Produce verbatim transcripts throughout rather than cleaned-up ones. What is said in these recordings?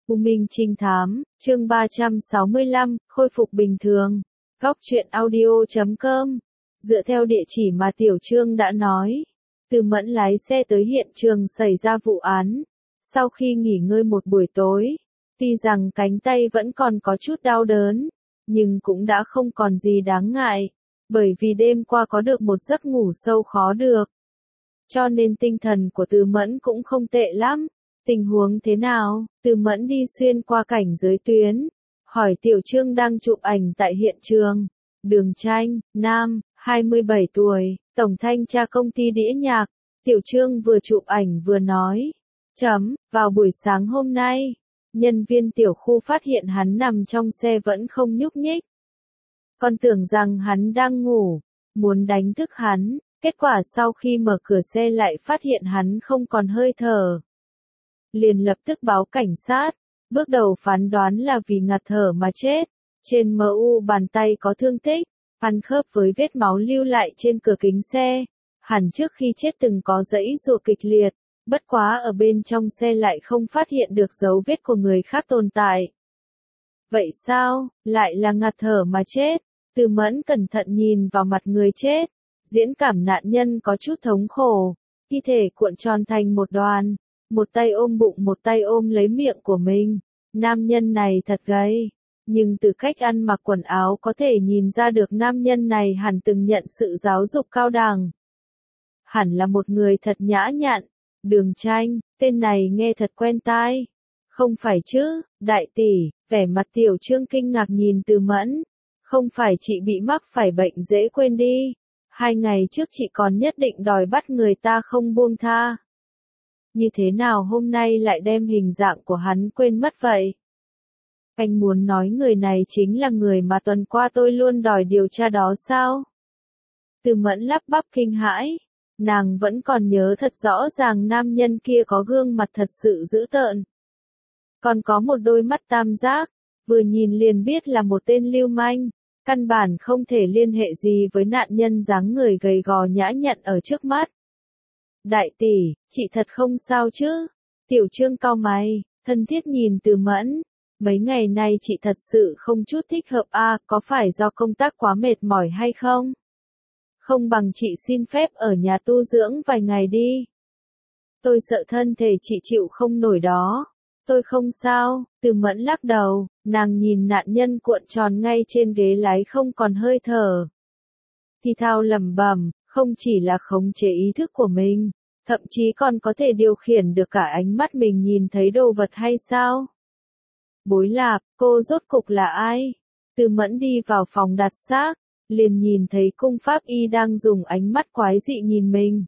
U Minh Trinh Thám, chương ba trăm sáu mươi lăm, khôi phục bình thường. Góc truyện audio chấm com. Dựa theo địa chỉ mà Tiểu Trương đã nói, Từ Mẫn lái xe tới hiện trường xảy ra vụ án. Sau khi nghỉ ngơi một buổi tối, tuy rằng cánh tay vẫn còn có chút đau đớn, nhưng cũng đã không còn gì đáng ngại, bởi vì đêm qua có được một giấc ngủ sâu khó được. Cho nên tinh thần của Từ Mẫn cũng không tệ lắm. Tình huống thế nào? Từ Mẫn đi xuyên qua cảnh giới tuyến, hỏi Tiểu Trương đang chụp ảnh tại hiện trường. Đường Tranh, nam, hai mươi bảy tuổi, tổng thanh tra công ty đĩa nhạc. Tiểu Trương vừa chụp ảnh vừa nói, chấm, vào buổi sáng hôm nay, nhân viên tiểu khu phát hiện hắn nằm trong xe vẫn không nhúc nhích. Còn tưởng rằng hắn đang ngủ, muốn đánh thức hắn, kết quả sau khi mở cửa xe lại phát hiện hắn không còn hơi thở. Liền lập tức báo cảnh sát, bước đầu phán đoán là vì ngạt thở mà chết. Trên em u bàn tay có thương tích, ăn khớp với vết máu lưu lại trên cửa kính xe. Hẳn trước khi chết từng có giãy giụa kịch liệt, bất quá ở bên trong xe lại không phát hiện được dấu vết của người khác tồn tại. Vậy sao, lại là ngạt thở mà chết? Từ Mẫn cẩn thận nhìn vào mặt người chết, diễn cảm nạn nhân có chút thống khổ, thi thể cuộn tròn thành một đoàn. Một tay ôm bụng một tay ôm lấy miệng của mình. Nam nhân này thật gầy, nhưng từ cách ăn mặc quần áo có thể nhìn ra được nam nhân này hẳn từng nhận sự giáo dục cao đẳng. Hẳn là một người thật nhã nhặn. Đường Tranh, tên này nghe thật quen tai. Không phải chứ, đại tỷ, vẻ mặt Tiểu Trương kinh ngạc nhìn Từ Mẫn. Không phải chị bị mắc phải bệnh dễ quên đi. Hai ngày trước chị còn nhất định đòi bắt người ta không buông tha. Như thế nào hôm nay lại đem hình dạng của hắn quên mất vậy? Anh muốn nói người này chính là người mà tuần qua tôi luôn đòi điều tra đó sao? Từ Mẫn lắp bắp kinh hãi, nàng vẫn còn nhớ thật rõ ràng nam nhân kia có gương mặt thật sự dữ tợn. Còn có một đôi mắt tam giác, vừa nhìn liền biết là một tên lưu manh, căn bản không thể liên hệ gì với nạn nhân dáng người gầy gò nhã nhặn ở trước mắt. Đại tỷ, chị thật không sao chứ? Tiểu Trương cau mày, thân thiết nhìn Từ Mẫn. Mấy ngày nay chị thật sự không chút thích hợp a, à, có phải do công tác quá mệt mỏi hay không? Không bằng chị xin phép ở nhà tu dưỡng vài ngày đi. Tôi sợ thân thể chị chịu không nổi đó. Tôi không sao, Từ Mẫn lắc đầu, nàng nhìn nạn nhân cuộn tròn ngay trên ghế lái không còn hơi thở. Thì thào lẩm bẩm, không chỉ là khống chế ý thức của mình, thậm chí còn có thể điều khiển được cả ánh mắt mình nhìn thấy đồ vật hay sao? Bối Lạp, cô rốt cục là ai? Từ Mẫn đi vào phòng đặt xác, liền nhìn thấy cung pháp y đang dùng ánh mắt quái dị nhìn mình.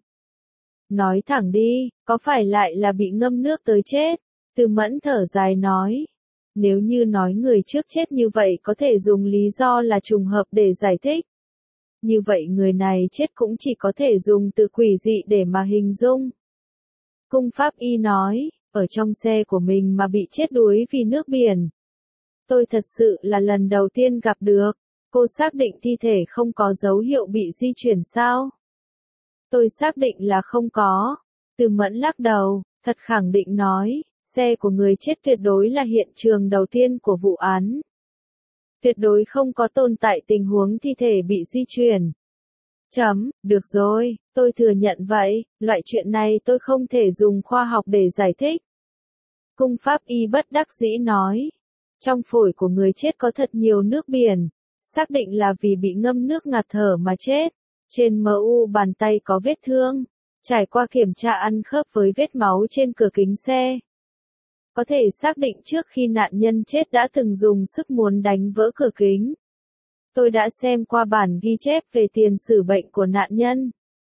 Nói thẳng đi, có phải lại là bị ngâm nước tới chết? Từ Mẫn thở dài nói. Nếu như nói người trước chết như vậy có thể dùng lý do là trùng hợp để giải thích. Như vậy người này chết cũng chỉ có thể dùng từ quỷ dị để mà hình dung. Cung pháp y nói, ở trong xe của mình mà bị chết đuối vì nước biển. Tôi thật sự là lần đầu tiên gặp được. Cô xác định thi thể không có dấu hiệu bị di chuyển sao? Tôi xác định là không có. Từ Mẫn lắc đầu, thật khẳng định nói, xe của người chết tuyệt đối là hiện trường đầu tiên của vụ án. Tuyệt đối không có tồn tại tình huống thi thể bị di chuyển. Chấm, được rồi, tôi thừa nhận vậy, loại chuyện này tôi không thể dùng khoa học để giải thích. Cung pháp y bất đắc dĩ nói, trong phổi của người chết có thật nhiều nước biển, xác định là vì bị ngâm nước ngạt thở mà chết. Trên em u bàn tay có vết thương, trải qua kiểm tra ăn khớp với vết máu trên cửa kính xe. Có thể xác định trước khi nạn nhân chết đã từng dùng sức muốn đánh vỡ cửa kính. Tôi đã xem qua bản ghi chép về tiền sử bệnh của nạn nhân.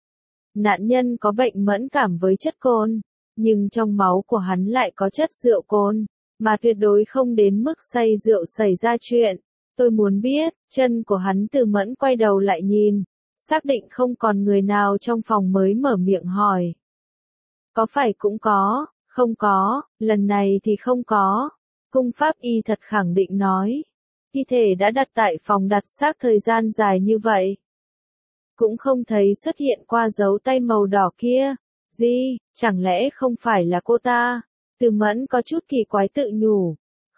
Nạn nhân có bệnh mẫn cảm với chất cồn, nhưng trong máu của hắn lại có chất rượu cồn, mà tuyệt đối không đến mức say rượu xảy ra chuyện. Tôi muốn biết, chân của hắn. Từ Mẫn quay đầu lại nhìn, xác định không còn người nào trong phòng mới mở miệng hỏi. Có phải cũng có? Không có, lần này thì không có. Cung pháp y thật khẳng định nói. Thi thể đã đặt tại phòng đặt xác thời gian dài như vậy. Cũng không thấy xuất hiện qua dấu tay màu đỏ kia. Gì, chẳng lẽ không phải là cô ta? Từ Mẫn có chút kỳ quái tự nhủ,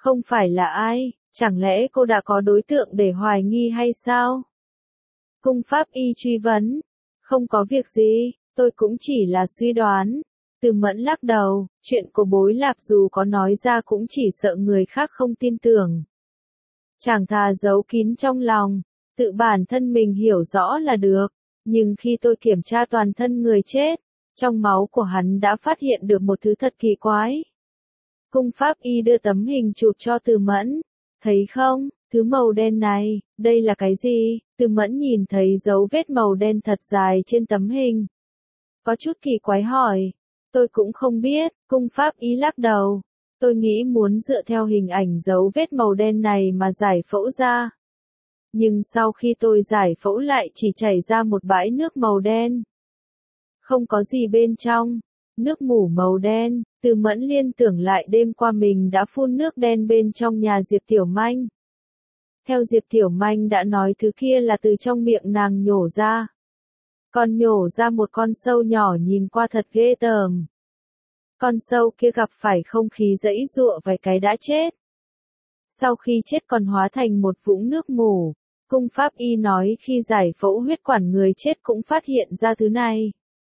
Không phải là ai, chẳng lẽ cô đã có đối tượng để hoài nghi hay sao? Cung pháp y truy vấn. Không có việc gì, tôi cũng chỉ là suy đoán. Từ Mẫn lắc đầu, chuyện của Bối Lạp dù có nói ra cũng chỉ sợ người khác không tin tưởng. Chàng thà giấu kín trong lòng, tự bản thân mình hiểu rõ là được. Nhưng khi tôi kiểm tra toàn thân người chết, trong máu của hắn đã phát hiện được một thứ thật kỳ quái. Cung pháp y đưa tấm hình chụp cho Từ Mẫn. Thấy không, thứ màu đen này, đây là cái gì? Từ Mẫn nhìn thấy dấu vết màu đen thật dài trên tấm hình. Có chút kỳ quái hỏi. Tôi cũng không biết, cung pháp y lắc đầu. Tôi nghĩ muốn dựa theo hình ảnh dấu vết màu đen này mà giải phẫu ra. Nhưng sau khi tôi giải phẫu lại chỉ chảy ra một bãi nước màu đen. Không có gì bên trong. Nước mủ màu đen. Từ Mẫn liên tưởng lại đêm qua mình đã phun nước đen bên trong nhà Diệp Tiểu Manh. Theo Diệp Tiểu Manh đã nói thứ kia là từ trong miệng nàng nhổ ra. Còn nhổ ra một con sâu nhỏ nhìn qua thật ghê tởm. Con sâu kia gặp phải không khí giãy giụa vài cái đã chết. Sau khi chết còn hóa thành một vũng nước mủ. Cung pháp y nói khi giải phẫu huyết quản người chết cũng phát hiện ra thứ này.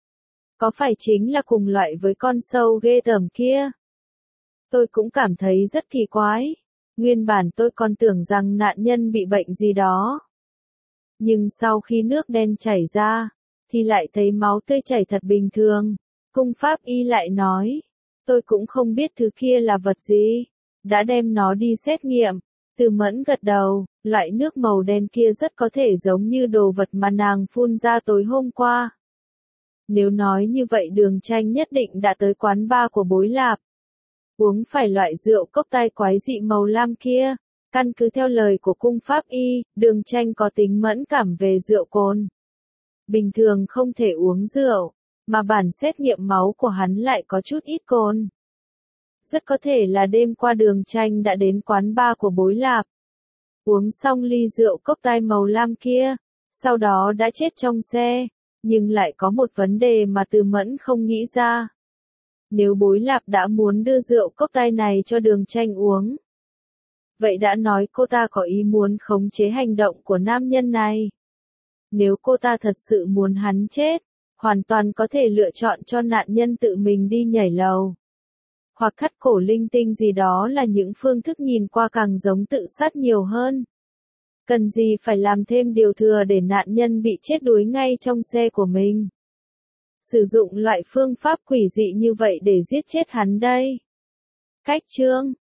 Có phải chính là cùng loại với con sâu ghê tởm kia? Tôi cũng cảm thấy rất kỳ quái. Nguyên bản tôi còn tưởng rằng nạn nhân bị bệnh gì đó. Nhưng sau khi nước đen chảy ra, thì lại thấy máu tươi chảy thật bình thường. Cung pháp y lại nói, tôi cũng không biết thứ kia là vật gì. Đã đem nó đi xét nghiệm. Từ Mẫn gật đầu, loại nước màu đen kia rất có thể giống như đồ vật mà nàng phun ra tối hôm qua. Nếu nói như vậy Đường Tranh nhất định đã tới quán bar của Bối Lạp. Uống phải loại rượu cốc tai quái dị màu lam kia. Căn cứ theo lời của cung pháp y, Đường Tranh có tính mẫn cảm về rượu cồn. Bình thường không thể uống rượu, mà bản xét nghiệm máu của hắn lại có chút ít cồn. Rất có thể là đêm qua Đường Tranh đã đến quán bar của Bối Lạp. Uống xong ly rượu cốc tai màu lam kia, sau đó đã chết trong xe. Nhưng lại có một vấn đề mà Từ Mẫn không nghĩ ra. Nếu Bối Lạp đã muốn đưa rượu cốc tai này cho Đường Tranh uống, vậy đã nói cô ta có ý muốn khống chế hành động của nam nhân này. Nếu cô ta thật sự muốn hắn chết, hoàn toàn có thể lựa chọn cho nạn nhân tự mình đi nhảy lầu. Hoặc cắt cổ linh tinh gì đó là những phương thức nhìn qua càng giống tự sát nhiều hơn. Cần gì phải làm thêm điều thừa để nạn nhân bị chết đuối ngay trong xe của mình. Sử dụng loại phương pháp quỷ dị như vậy để giết chết hắn đây. Cách chương